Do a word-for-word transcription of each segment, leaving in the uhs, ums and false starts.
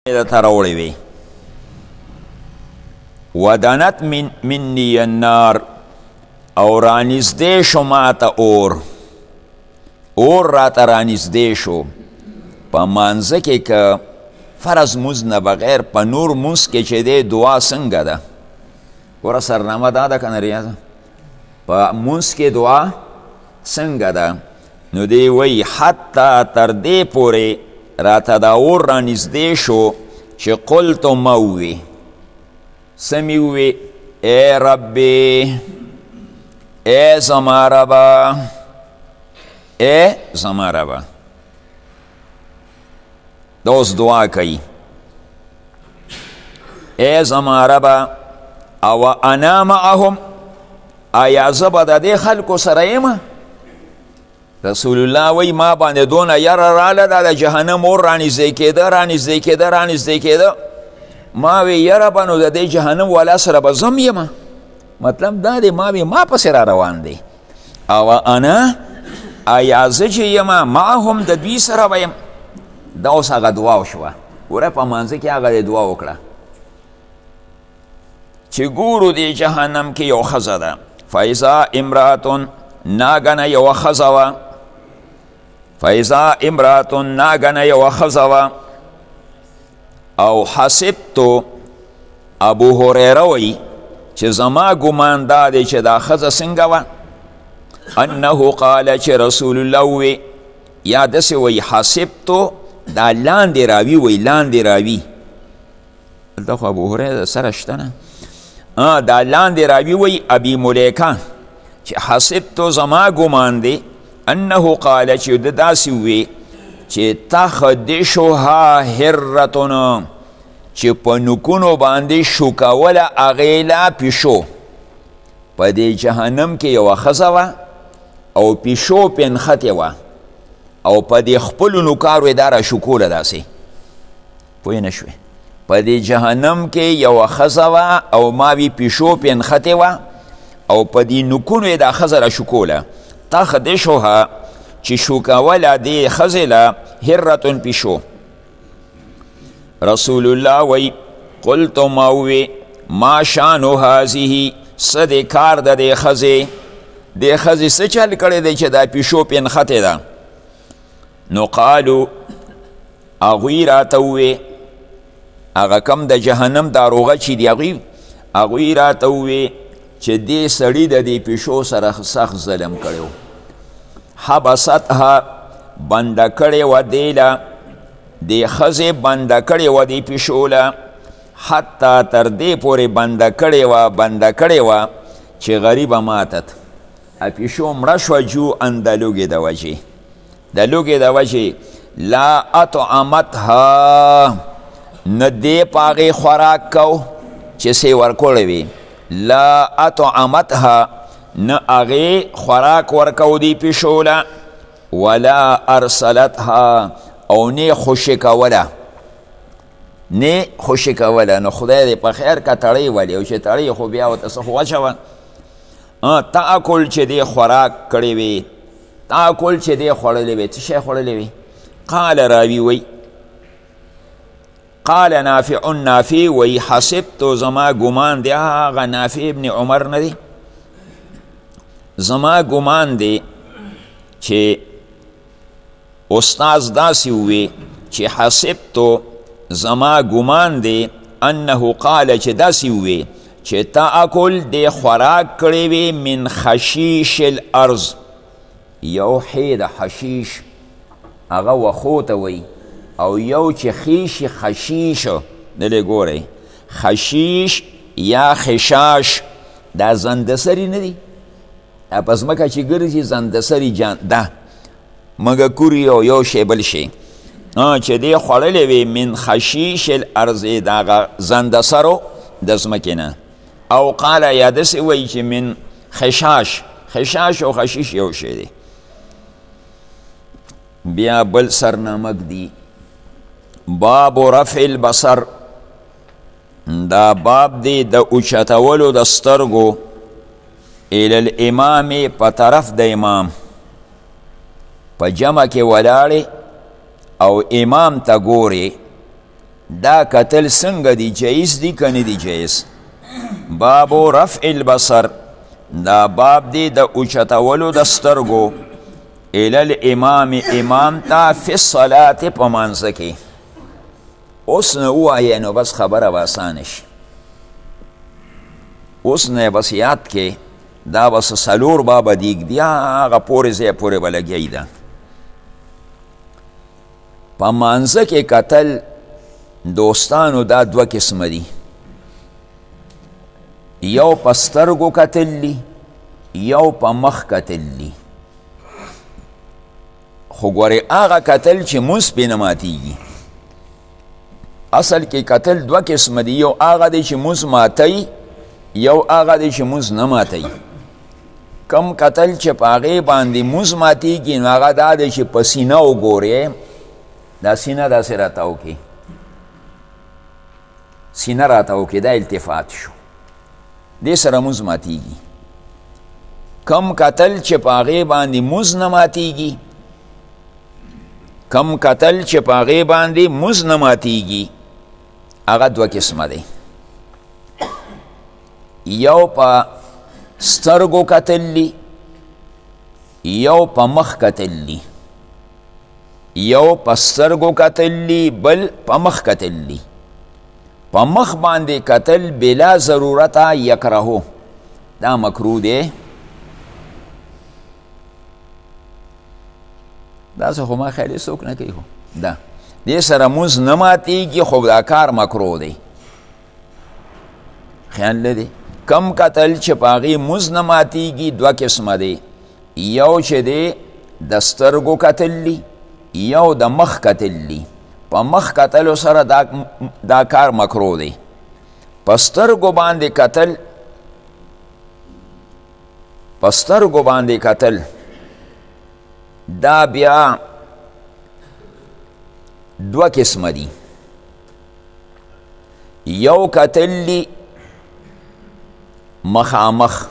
ته راوړې وې ودنت من مني النار او رانږدې شو ماته اور اور راته رانږدې شو په مانځه کې که فرض مونځ نه بغیر په نور مونځ کې چې دی دعا څنګه ده ګوره سرنامه دا ده که نه ریاضه په مونځ کې دعا څنګه ده نو دی وی حتی تر دې پورې راته دا اور رانږدې شو چې قلتو ما ووی څه مې ووی ای ربې ای زما ربه ای زما ربه دا اوس دعا کوي ای زما ربه او انا معهم آیا زه به د دې خلکو سره یم رسول الله وی ما باندې دونه یره راله دا د جهنم اور رانږدې کېده رانږدې کېده رانږدې کېده ما وی یره به نو د دې جهنم والا سره به زم یم مطلب دا دی ما وی ما پسې را روان دی او انا آیا زه چې یم معهم د دوی سره به یم دا اوس هغه دعا وشوه ګوره په مانځه کې هغه دعا وکړه چې ګورو دې جهنم کې یو ښځه ده فاذا امرأة ناګنه یوه ښځه وه فاذا امرأة ناګنه یوه ښځه وه او حسبتو ابو هریره وی چې زما ګمان دا دی چې دا ښځه څنګه وه انه قال چې رسول الله وی یا داسې وی حسبتو دا لاندې راوي وی لاندې راوي دلته خو ابو هریره سره شته نه دا لاندې راوي وی ابي ملیکه چې حسبتو زما ګمان دی انه قال چې د داسې وی چې تخدشها هرتون چې په نوکونو باندې شوکوله هغې لا پیشو په دې جهنم کې یوه ښځه وه او پیشو پې نښتې وه او په دې خپلو نوکارو یې دا راشوکوله داسې پوه نه شوې په دې جهنم کې یوه ښځه وه او ما وی پیشو پې نښتې وه او په دې نوکونو یې دا ښځه راشوکوله تخدشها چې شوکوله دې ښځې له هرتون پیشو رسول الله وی قلتو ما وی ما شانو هذه څه د کار د دې ښځې دې ښځې څه چل کړی دی چې دا پیشو پې نښتې ده نو قالو هغوی راته ووی هغه کم د جهنم داروغه چې دی هغوی هغوی راته ووی چې دې سړي د دې پیشو سره سخت ظلم کړی و حبستها بنده کړې وه دې له دې ښځې بنده کړې وه دې پیشو له حتی تر دې پورې بنده کړې وه بنده کړې وه چې غریبه ماتت پیشو مړه شوه جو ان د لوږې د وجې د لوږې د وجې لا اطعمتها نه دې په هغې خوراک کو چې څه یې ورکولی وي لا اطعمتها نه هغې خوراک ورکو دی پیشو له ولا ارسلتها او نه خوشي کوله نه خوشي کوله نو خدای دې په خیر که تړی ولي او چې تړی خو بیا ورته څه خو واچوه تاکل چې دې خوراک کړی وي تاکل چې دې خوړلی وي څه شی خوړلی وي قال راوي وی قال نافع نافع وی حسبتو زما ګمان دی هغه نافع ابن عمر نه دی زما ګمان دی چې استاذ داسې ووی چې حسبتو زما ګمان دی انه قال چې داسې ووی چې تاکل دی خوراک کړی وي من خشیش الارض یو حی د حشیش هغه وخو ته وی او یو چې خیش خشیشو دلی گوره خشیش یا خشاش دا زندسری ندی پس مکه چې گرزی زندسری جان ده مگه کوری او یو شی بل شی چې دی خوړلی وی من خشیش الارض دا زندسرو د ځمکې نه او قال یا داسې وی چې من خشاش خشاش او خشیش یو شی دی بیا بل سرنامک دی باب رفع البصر دا باب دی د اوچتولو د سترګو الی الامام په طرف د امام په جمع کې ولاړې او امام ته ګوري دا کتل څنګه دی جایز دی که نه دی جایز بابو رفع البصر دا باب دی د اوچتولو د سترګو الی الامام امام ته فی الصلاة په مانځه کې اوس نه ووایې نو بس خبره به اسانه شي اوس نه بس یاد کې دا بس سلور بابه دیګ دی هغه پورې ځای پورې به لګیایي ده په مانځه کې کتل دوستانو دا دوه قسمه دي یو په سترګو کتل دي یو په مخ کتل دي خو ګورې هغه کتل چې مونځ پې نه ماتېږي اصل کې کتل دوه قسمه دي یو هغه دی چې مونځ ماتوي یو هغه دی چې مونځ نه ماتوي کم کتل چې په هغې باندې مونځ ماتېږي نو هغه دا دی چې په سینه وګورې دا سینه داسې راتاو کې سینه راتاو کې دا التفات شو دې سره مونځ ماتېږي کم کتل چې په هغې باندې مونځ نه ماتېږي کم کتل چې په هغې باندې مونځ نه ماتېږي هغه دوه قسمه دی یو په سترګو کتل دي یو په مخ کتل دي یو په سترګو کتل دي بل په مخ کتل دي په مخ باندې کتل بلا ضرورته یکرهو دا مکروه دی داسې خو ما خیال څوک نه کوي دا دې سره مونځ نه ماتېږي خو دا کار مکروه دی خیال لري کم کتل چې په هغې مونځ نه ماتېږي دوه قسمه دی یو چې دی د سترګو کتل دي یو د مخ کتل دي په مخ کتلو سره دا, دا کار مکروه دی په سترګو باندې کتل په سترګو باندې کتل دا بیا دوه قسمه دي یو کتل دي مخامخ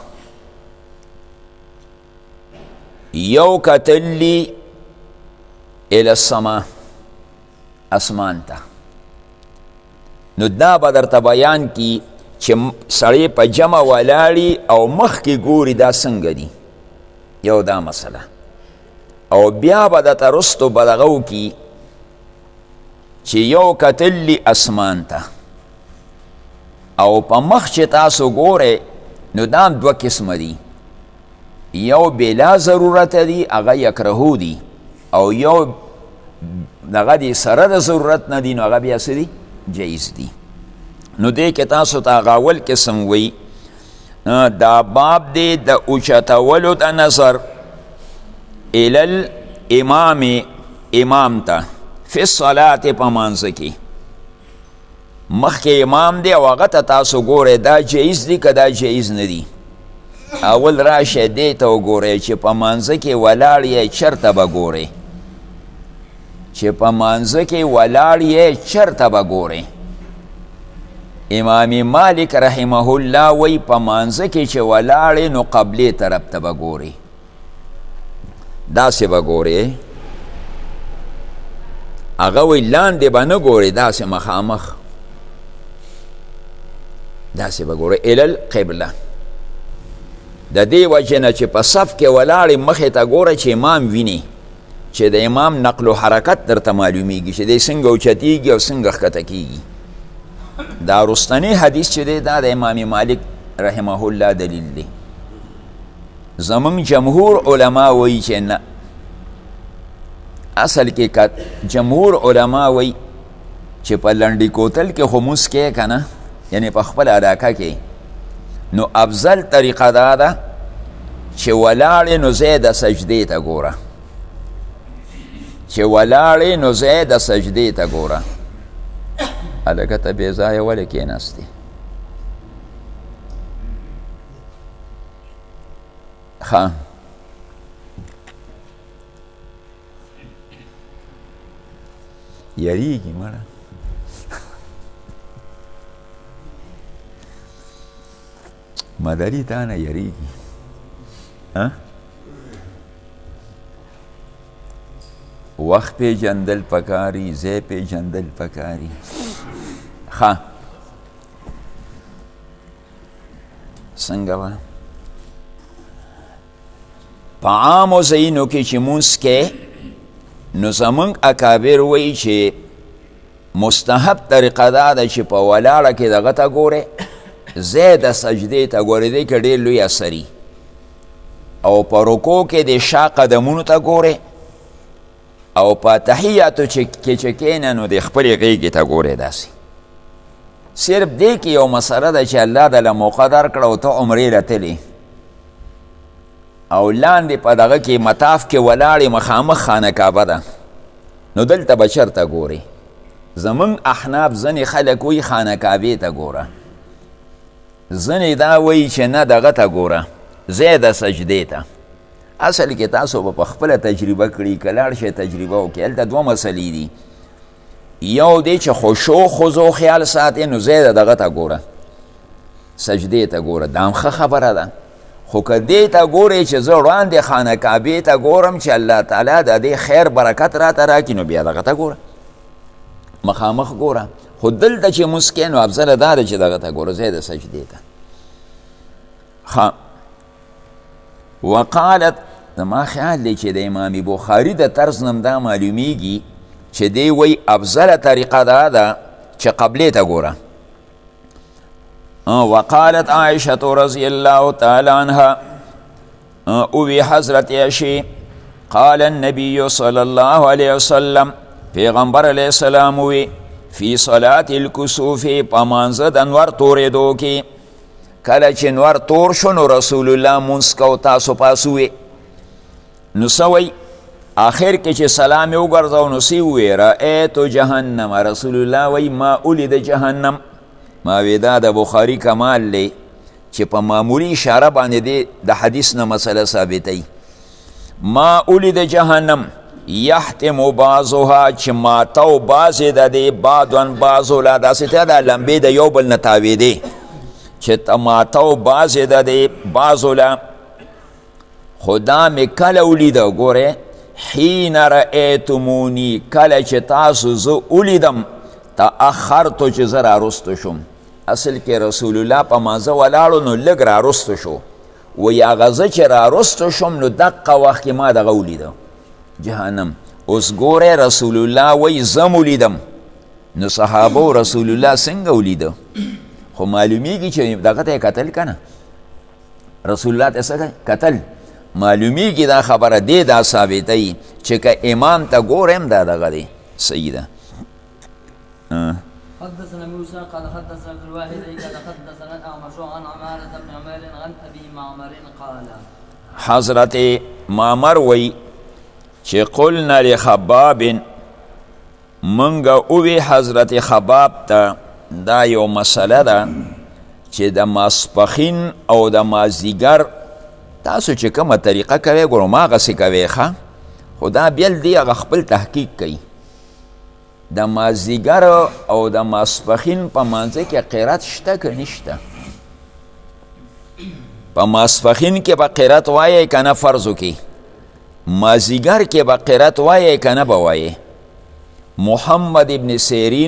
یو کتل دي الی السما اسمان ته نو دا به درته بیان کی چې سړی په جمع ولاړي او مخکې ګوري دا څنګه دي یو دا مسله او بیا به درته رستو به دغه وکړي چې یو کتل دي اسمان ته او په مخ چې تاسو ګورئ نو دا دوه قسمه دي یو بلا ضرورت دی هغه یکرهو دی او یو دغه دی سره د ضرورت نه دی نو هغه بیا څه دی جایز دی نو دې کې تاسو ته هغه اول قسم وی دا باب دی د اوچتولو د نظر الی الامام امام ته فی الصلاة په مانځه کې مخکې امام دی او هغه ته تاسو ګورئ دا جایز دی که دا جایز نه دی اول راشه دې ته وګورئ چې په مانځه کې ولاړ یې چېرته به ګورئ چې په مانځه کې ولاړ یې چېرته به ګورئ امام مالک رحمه الله وی په مانځه کې چې ولاړ نو قبلې طرف ته به ګورئ داسې به ګورئ هغه وی لاندې به نه ګورئ داسې مخامخ داسې به ګورئ الی القبله د دې وجې نه چې په صف کې ولاړې مخې ته ګوره چې امام ویني چې د امام نقل و حرکت درته معلومیږي چې دی څنګه اوچتېږي او څنګه ښکته کېږي دا رستنی حدیث چې دی دا د امام مالک رحمه الله دلیل دی زمونږ جمهور علما وایي چې نه اصل کې جمهور علما وایي چې په لنډي کوتل کې خو مونځ کې که نه یعنی په خپل علاقه کې نو افضل طریقه دا ده چې ولاړې نو ځای د سجدې ته ګوره چې ولاړې نو ځای د سجدې ته ګوره هلکه ته بې ځایه ولې کېناستې ښه یریږي مړه مداري تا نه یریږي وخت پیژندل پکاري ځای پیژندل پکاري ښه څنګه به په عامو ځایونو کې چې مونځ کې نو زمونږ اکابر وایي چې مستحب طریقه دا ده چې په ولاړه کې دغه ته ګورې ځای د سجدې ته ګورې دی که ډېر لوی اثري او په رکو کې د شا قدمونو ته ګورې او په تحیاتو کې چې کښېنه نو د خپلې غېږې ته ګورې داسې صرف دې کې یو مسله ده چې الله دله موقع درکړه او ته عمرې رتلې او لاندې په دغه کې مطاف کې ولاړې مخامخ خانه کعبه ده نو دلته به چېرته ګورې زمونږ احناف ځینې خلک وایي خانه کعبې ته ګوره ځینې دا وایي چې نه دغه ته ګوره ځای د سجدې ته اصل کې تاسو به په خپله تجربه کړي که لاړ شئ تجربه وکړئ هلته دوه مسلې دي یو دی چې خشوع خضوع خیال ساتې نو ځای د دغه ته ګوره سجدې ته ګوره دا هم ښه خبره ده خو که دې ته ګورې چې زه وړاندې خانه کعبې ته ګورم چې الله تعالی د دې خیر برکت راته راکړي نو بیا دغه ته ګوره مخامخ ګوره خو دلته چې مونځ کوې نو افضله دا ده چې دغه ته ګوره ځای د سجدې ته ښه وقالت زما خیال دی چې د امام بخاري د طرز نم دا معلومیږي چې دی وی افضله طریقه دا ده چې قبلې ته ګوره وقالت عائشة رضی الله تعالی عنها اوی حضرت عائشہ قال النبي صلی الله علیه وسلم پیغمبر علیه السلام وی فی صلاة الکسوف پمانزه د انور توریدو کې کله چې نور تور شو نو رسول الله مونځ کو تاسو پاسوي نو سوی آخر کې چې سلام یې وګرځاو نو سی وی رأیت جهنم رسول الله وی ما اولید جهنم ما وی دا د بخاری کمال لی چې په معمولی اشاره باندې دی د حدیث نه مسله ثابتی ما اولید جهنم یحتم بعضها چې ماتو بعضې د دې بعضن بعضو لا داسې ته دا لمبې د یو بل نه تاویدې چې تماتو بعضې د دې بعضو لا خدا مې کله ولیده ګورې حین رأیتمونی کله چې تاسو زه ولیدم تأخرتو چې زه رارستو شم اصل کې رسول الله په مازه ولاړو نو لږ رارستو شو وی هغه زه چې رارستو شم نو دقه وخت کې ما دغه ولیده جهنم اوس ګورې رسول الله وی زه م ولیدم نو صحابه رسول الله څنګه ولیده خو معلومیږي چې دغه ته یې کتل که نه رسول الله ته څه کتل معلومیږي دا خبره دی دا ثابتوي چې که امام ته ګورم دا دغه دی صحیح ده حدثنا موسى قال حدثنا عبد الواحد قال حدثنا الاعمش عن عمارة بن عمير عن ابي معمر قال حضرت معمر وی چې قلنا لخباب منګه اوی حضرت خباب ته دا یو مسله ده چې د ماسپخین او د مازدیګر تاسو چې کومه طریقه کوئ ګورو هماغسې کوئ ښه خو دا بیل دی هغه خپل تحقیق کوي د مازدیګر او د ماسپخین په منځه کې قرات شته که نشته په ماسپخین کې به قرات وایې که نه فرضو کې مازدیګر کې به قرات وایې که نه به وایې محمد ابن سیرین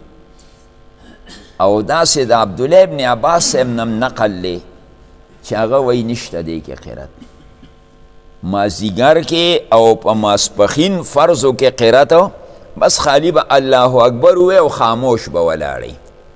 او داسې د عبدالله ابن عباس صاحب نم نقل لی چې هغه وایي نشته دی کې قرات مازدیګر کې او په ماسپخین فرضو کې قرات بس خالی به الله اکبر وی او خاموش به ولاړی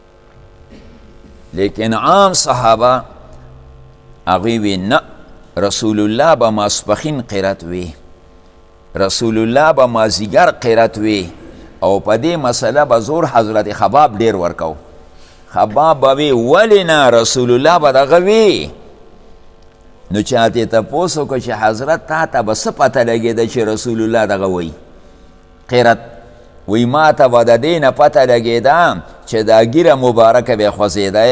لیکن عام صحابه هغوی وی نه رسول الله به ماسپخین قرات وی رسول الله به مازدیګر قرات وی او په دې مسله به زور حضرت خباب ډیر ورکو خباب به وی ولې نه رسول الله به دغه وی نو چاته تپوس وکړه چې حضرت تا ته به څه پته لګېده چې رسول الله دغه وی قرات وی ما ته به د دې نه پته لګېده چې دا ګیره مبارکه به خوځېده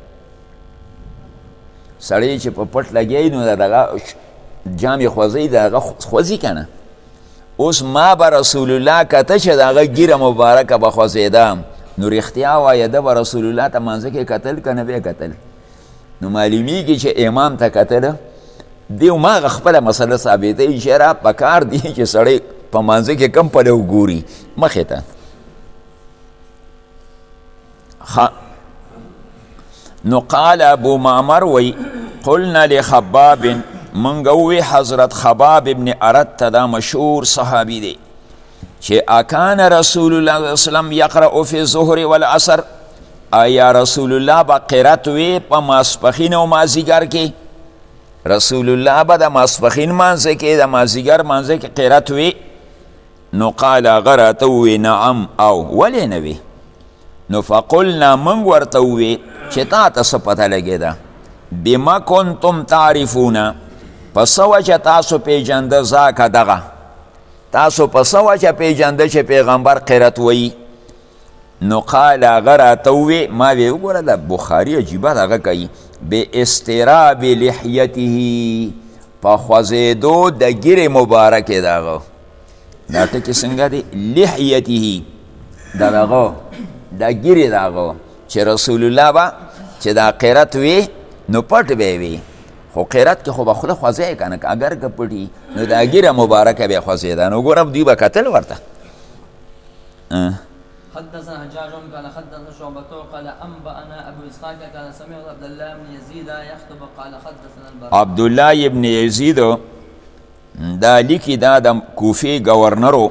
سړی چې په پټ لګی نو دغه جامې خوځوي د هغه خوځي که نه اوس ما به رسول الله کته چې د هغه ګیره مبارکه به خوځېده نو رښتیا وایه ده به رسول الله ته منځه کې کتل که نه به کتل نو معلومیږي چې امام ته کتله دی هماغه خپله مسله ثابتوي چې را پکار دی چې سړی په منځه کې کم پلو ګوري مخې ته نو قال ابو معمر وی قلنا لخباب منگوی حضرت خباب ابن ارد تا مشهور صحابی دی چه اکان رسول الله صلی اللہ علیہ وسلم یقرأ فی الظهر والعصر آیا رسول الله با قرات وی پا ماسپخین و مازیگر کی رسول الله با دا ماسپخین مانزه کی دا مازیگر مانزه کی قرات وی نو قال غراتوی نعم او ولی نوی نو فقلنا من ورتوی چه تا تا سپتا لگی دا بما کنتم تعرفونا پس وجه تاسو پیجنده زاکا دغا تاسو پس وجه پیجنده چه پیغمبر قرات وی نو قال غراتوی ما وی وګوره د بخاری عجیبه دغه کوي به استراب لحیته په خوځېدو د ګیرې مبارکې دغه دا ټکي څنګه دی لحیته دغه د ګیرې دغه چې رسول الله به چې دا قرات وی نو پټ به وي خو قرات کې خو به خوله خوځی که نه اگر که پټي نو دا ګیره مبارکه به خوځېده نو ګوره دوی به کتل ورته حدثنا حجاج قال حدثنا شعبة قال أنبأنا أبو إسحاق قال سمعت عبد الله بن يزيد يخطب قال حدثنا البراء عبد الله ابن يزيد دا لیکي دا د کوفي گورنرو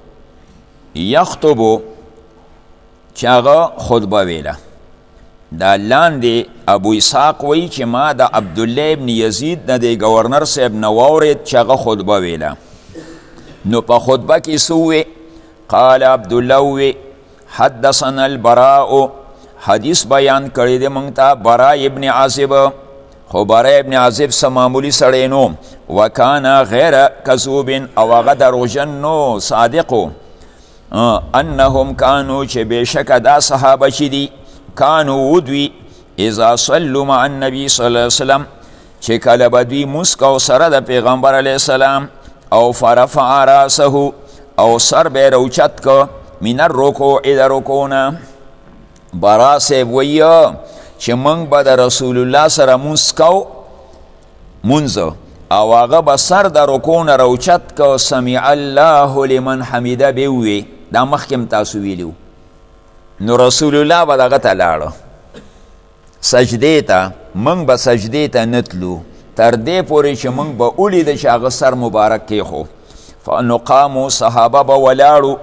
یخطبو چې هغه خطبه ویله دا لاندې ابو اسحاق وی چې ما د عبدالله ابن یزید نه د گورنر صاحب نه واورېد چې هغه خطبه ویله نو په خطبه کې څه ووی قال عبدالله وی حدثنا البراء حدیث بیان کړی دی موږ ته براء ابن عازب خو براء ابن عازب څه معمولي سړی نو وکانا غیر کذوب او هغه دروغجن نو صادقو انهم کانو چې بېشکه دا صحابه چې دي کانو ودوی اذا صلوا مع النبي صلی الله علیه وسلم چې کله به دوی مونځ کو سره د پیغمبر علیه السلام او فرفع راسه او سر به روچت کو من الرکوع د رکوع برا صاحب ویه چې موږ به د رسول الله سره مونځ کو مونځ او هغه به سر د رکوع نه روچت کو سمع الله لمن حمیده به ووی دا مخکې تاسو ویلو نو رسول الله به دغه ته لاړو سجدې ته موږ به سجدې ته نه تلو تر دې پورې چې موږ به ولیده چې هغه سر مبارک کیښو فنو قامو صحابه به ولاړو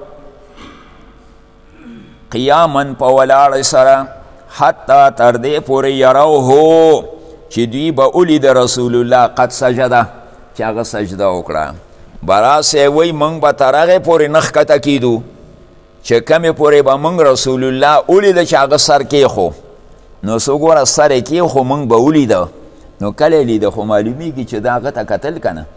قیاما په ولاړ سره حتی تر دې پورې یروهو چې دوی به ولید رسول الله قد سجده چې هغه سجده وکړه براسې وی موږ به تر هغې پورې نه ښکته کیدو چې کمې پورې به موږ رسول الله ولیده چې هغه سر کیښو نو څه ګوره سر یې کیښو موږ به ولیده نو کله یې لیده خو معلومیږي چې دا هغه ته کتل که نه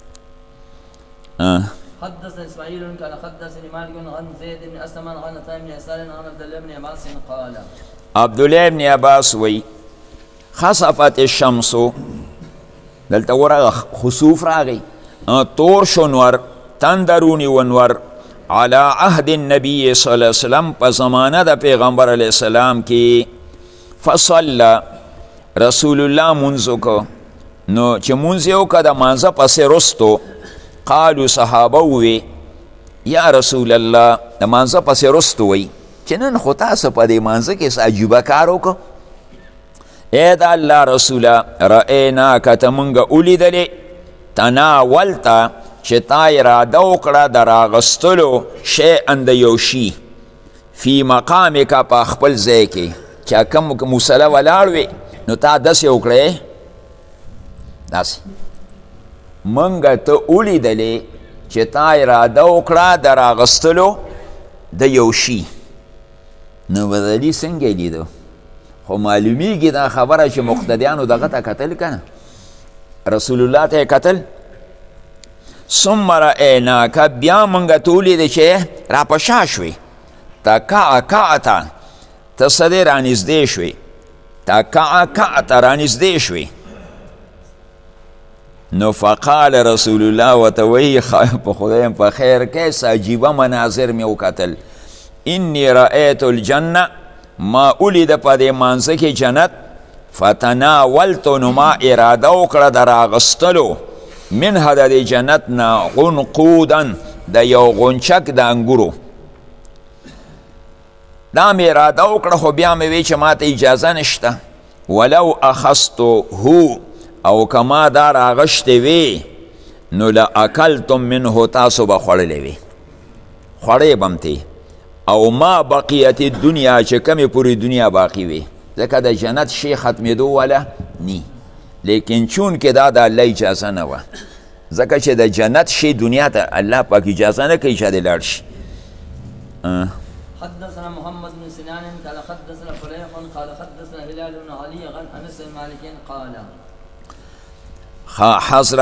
حدث اسماعيل قال حدثني مالك عن زيد بن اسلم عن عطاء بن يسار عن عبد الله بن عباس قال عبد الله بن عباس وی خسفت الشمس دلته ورغه خسوف راغی تور شنور تندرونی ونور على عهد النبي صلی الله علیه وسلم په زمانه د پیغمبر علیه السلام کې فصلى رسول الله منځ وکړو نو چې منځ یې وکړه د مانځه پسې رستو قالو صحابه وی یا رسول الله د مانځه پسې رستو وی چې نن خو تاسو په دې مانځه کې څه عجیبه کار وکړو ای د الله رسوله رأیناک ته موږ ولیدلې تناولته چې تا اراده وکړه د راغستلو شیئا د یو شي فی مقامک په خپل ځای کې چې کوم مصله ولاړ وي نو تا داسې وکړې داسې منګه ته ولیدلې چې تا اراده وکړه د راغستلو د یو شي نو بدلي څنګه لیدو خو معلومیږي دا خبره چې مقتدیانو دغه ته کتل که نه رسول الله ته کتل ثم رأیناک بیا منګه ته ولیدې چې را په شا شوې تکع کعته ته څه دی رانږدې شوې تکع کعته رانږدې شوې نو فقال رسول الله ورته وایي په خدایم په خیر کې څه عجیبه مناظر مې وکتل انی رأیت الجنه ما ولید په دې مانځه کې جنت فتناولتو نو ما اراده وکړه د راغستلو منها د دې جنت نه غنقودا د یو غنچک د انګورو دا مې اراده وکړه خو بیا مې وی چې ما ته اجازه نشته ولو اخذتو هو او کما دا راغشتې وی نو لاکلتم منه تاسو به خوړلی وی خوړی بم تی او ما بقیت دنیا چې کمې پوری دنیا باقی وی ځکه د جنت شی ختمېدو والا نی لیکن چون که دا د الله اجازه نه وه ځکه چې د جنت شی دنیا ته الله پاک اجازه نه کوي چې دی لاړ شي حدثنا محمد بن سنان قال حدثنا فليح قال حدثنا هلال بن علي عن انس بن مالك قال حضرت